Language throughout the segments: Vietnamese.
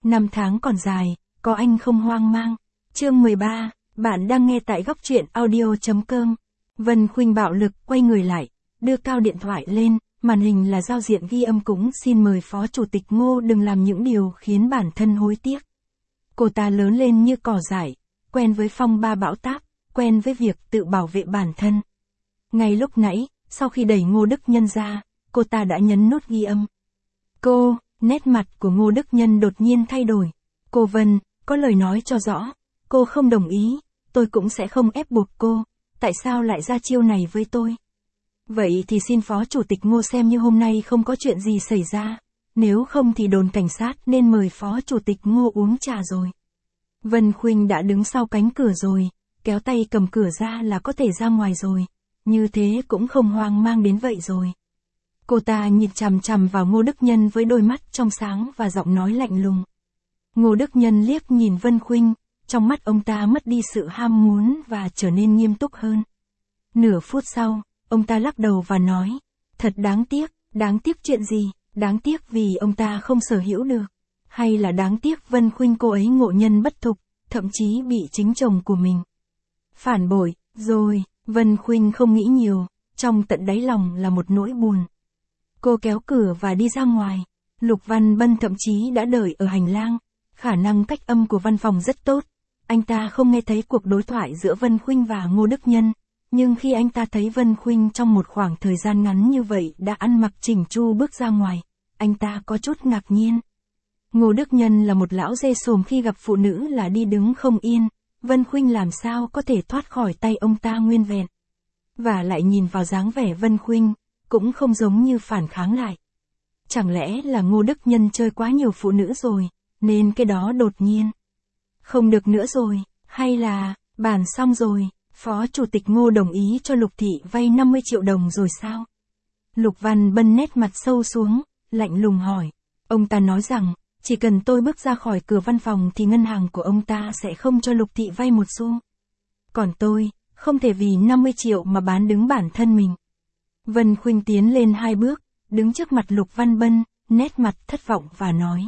Năm tháng còn dài, có anh không hoang mang. Chương 13, bạn đang nghe tại góc truyện audio.com. Vân Khuynh bạo lực quay người lại, đưa cao điện thoại lên, màn hình là giao diện ghi âm cũng xin mời Phó Chủ tịch Ngô đừng làm những điều khiến bản thân hối tiếc. Cô ta lớn lên như cỏ dại, quen với phong ba bão táp, quen với việc tự bảo vệ bản thân. Ngay lúc nãy, sau khi đẩy Ngô Đức Nhân ra, cô ta đã nhấn nút ghi âm. Nét mặt của Ngô Đức Nhân đột nhiên thay đổi. Cô Vân, có lời nói cho rõ. Cô không đồng ý, tôi cũng sẽ không ép buộc cô. Tại sao lại ra chiêu này với tôi? Vậy thì xin Phó Chủ tịch Ngô xem như hôm nay không có chuyện gì xảy ra. Nếu không thì đồn cảnh sát nên mời Phó Chủ tịch Ngô uống trà rồi. Vân Khuynh đã đứng sau cánh cửa rồi, kéo tay cầm cửa ra là có thể ra ngoài rồi. Như thế cũng không hoang mang đến vậy rồi. Cô ta nhìn chằm chằm vào Ngô Đức Nhân với đôi mắt trong sáng và giọng nói lạnh lùng. Ngô Đức Nhân liếc nhìn Vân Khuynh, trong mắt ông ta mất đi sự ham muốn và trở nên nghiêm túc hơn. Nửa phút sau, ông ta lắc đầu và nói, thật đáng tiếc chuyện gì, đáng tiếc vì ông ta không sở hữu được, hay là đáng tiếc Vân Khuynh cô ấy ngộ nhân bất thục, thậm chí bị chính chồng của mình phản bội, rồi, Vân Khuynh không nghĩ nhiều, trong tận đáy lòng là một nỗi buồn. Cô kéo cửa và đi ra ngoài. Lục Văn Bân thậm chí đã đợi ở hành lang. Khả năng cách âm của văn phòng rất tốt. Anh ta không nghe thấy cuộc đối thoại giữa Vân Khuynh và Ngô Đức Nhân. Nhưng khi anh ta thấy Vân Khuynh trong một khoảng thời gian ngắn như vậy đã ăn mặc chỉnh chu bước ra ngoài, anh ta có chút ngạc nhiên. Ngô Đức Nhân là một lão dê sồm, khi gặp phụ nữ là đi đứng không yên. Vân Khuynh làm sao có thể thoát khỏi tay ông ta nguyên vẹn. Và lại nhìn vào dáng vẻ Vân Khuynh, cũng không giống như phản kháng lại. Chẳng lẽ là Ngô Đức Nhân chơi quá nhiều phụ nữ rồi, nên cái đó đột nhiên không được nữa rồi, hay là, bàn xong rồi, Phó Chủ tịch Ngô đồng ý cho Lục Thị vay 50 triệu đồng rồi sao? Lục Văn Bân nét mặt sâu xuống, lạnh lùng hỏi. Ông ta nói rằng, chỉ cần tôi bước ra khỏi cửa văn phòng thì ngân hàng của ông ta sẽ không cho Lục Thị vay một xu. Còn tôi, không thể vì 50 triệu mà bán đứng bản thân mình. Vân Khuynh tiến lên 2 bước, đứng trước mặt Lục Văn Bân, nét mặt thất vọng và nói.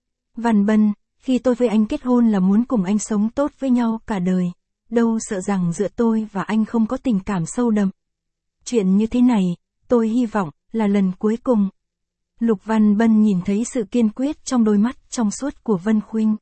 Văn Bân, khi tôi với anh kết hôn là muốn cùng anh sống tốt với nhau cả đời, đâu sợ rằng giữa tôi và anh không có tình cảm sâu đậm. Chuyện như thế này, tôi hy vọng là lần cuối cùng. Lục Văn Bân nhìn thấy sự kiên quyết trong đôi mắt trong suốt của Vân Khuynh.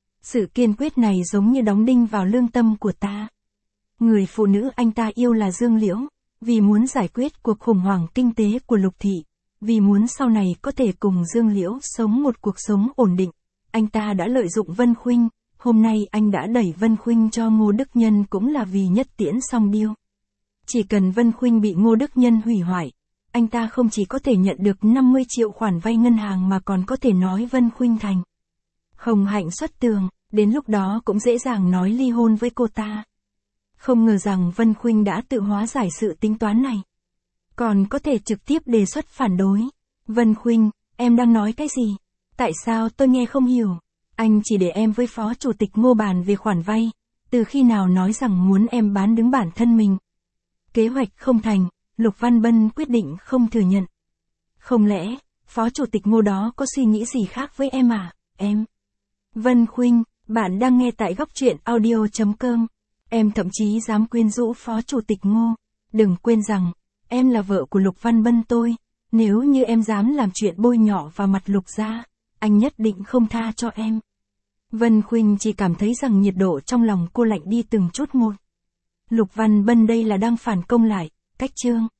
Sự kiên quyết này giống như đóng đinh vào lương tâm của ta. Người phụ nữ anh ta yêu là Dương Liễu. Vì muốn giải quyết cuộc khủng hoảng kinh tế của Lục Thị, vì muốn sau này có thể cùng Dương Liễu sống một cuộc sống ổn định, anh ta đã lợi dụng Vân Khuynh, hôm nay anh đã đẩy Vân Khuynh cho Ngô Đức Nhân cũng là vì nhất tiễn song điêu. Chỉ cần Vân Khuynh bị Ngô Đức Nhân hủy hoại, anh ta không chỉ có thể nhận được 50 triệu khoản vay ngân hàng mà còn có thể nói Vân Khuynh thành hồng hạnh xuất tường, đến lúc đó cũng dễ dàng nói ly hôn với cô ta. Không ngờ rằng Vân Khuynh đã tự hóa giải sự tính toán này. Còn có thể trực tiếp đề xuất phản đối. Vân Khuynh, em đang nói cái gì? Tại sao tôi nghe không hiểu? Anh chỉ để em với Phó Chủ tịch Ngô bàn về khoản vay. Từ khi nào nói rằng muốn em bán đứng bản thân mình? Kế hoạch không thành, Lục Văn Bân quyết định không thừa nhận. Không lẽ, Phó Chủ tịch Ngô đó có suy nghĩ gì khác với em à? Em. Vân Khuynh, bạn đang nghe tại góc truyện audio.com. Em thậm chí dám quyến rũ Phó Chủ tịch Ngô. Đừng quên rằng, em là vợ của Lục Văn Bân tôi. Nếu như em dám làm chuyện bôi nhọ vào mặt Lục gia, anh nhất định không tha cho em. Vân Khuynh chỉ cảm thấy rằng nhiệt độ trong lòng cô lạnh đi từng chút một. Lục Văn Bân đây là đang phản công lại, cách chương.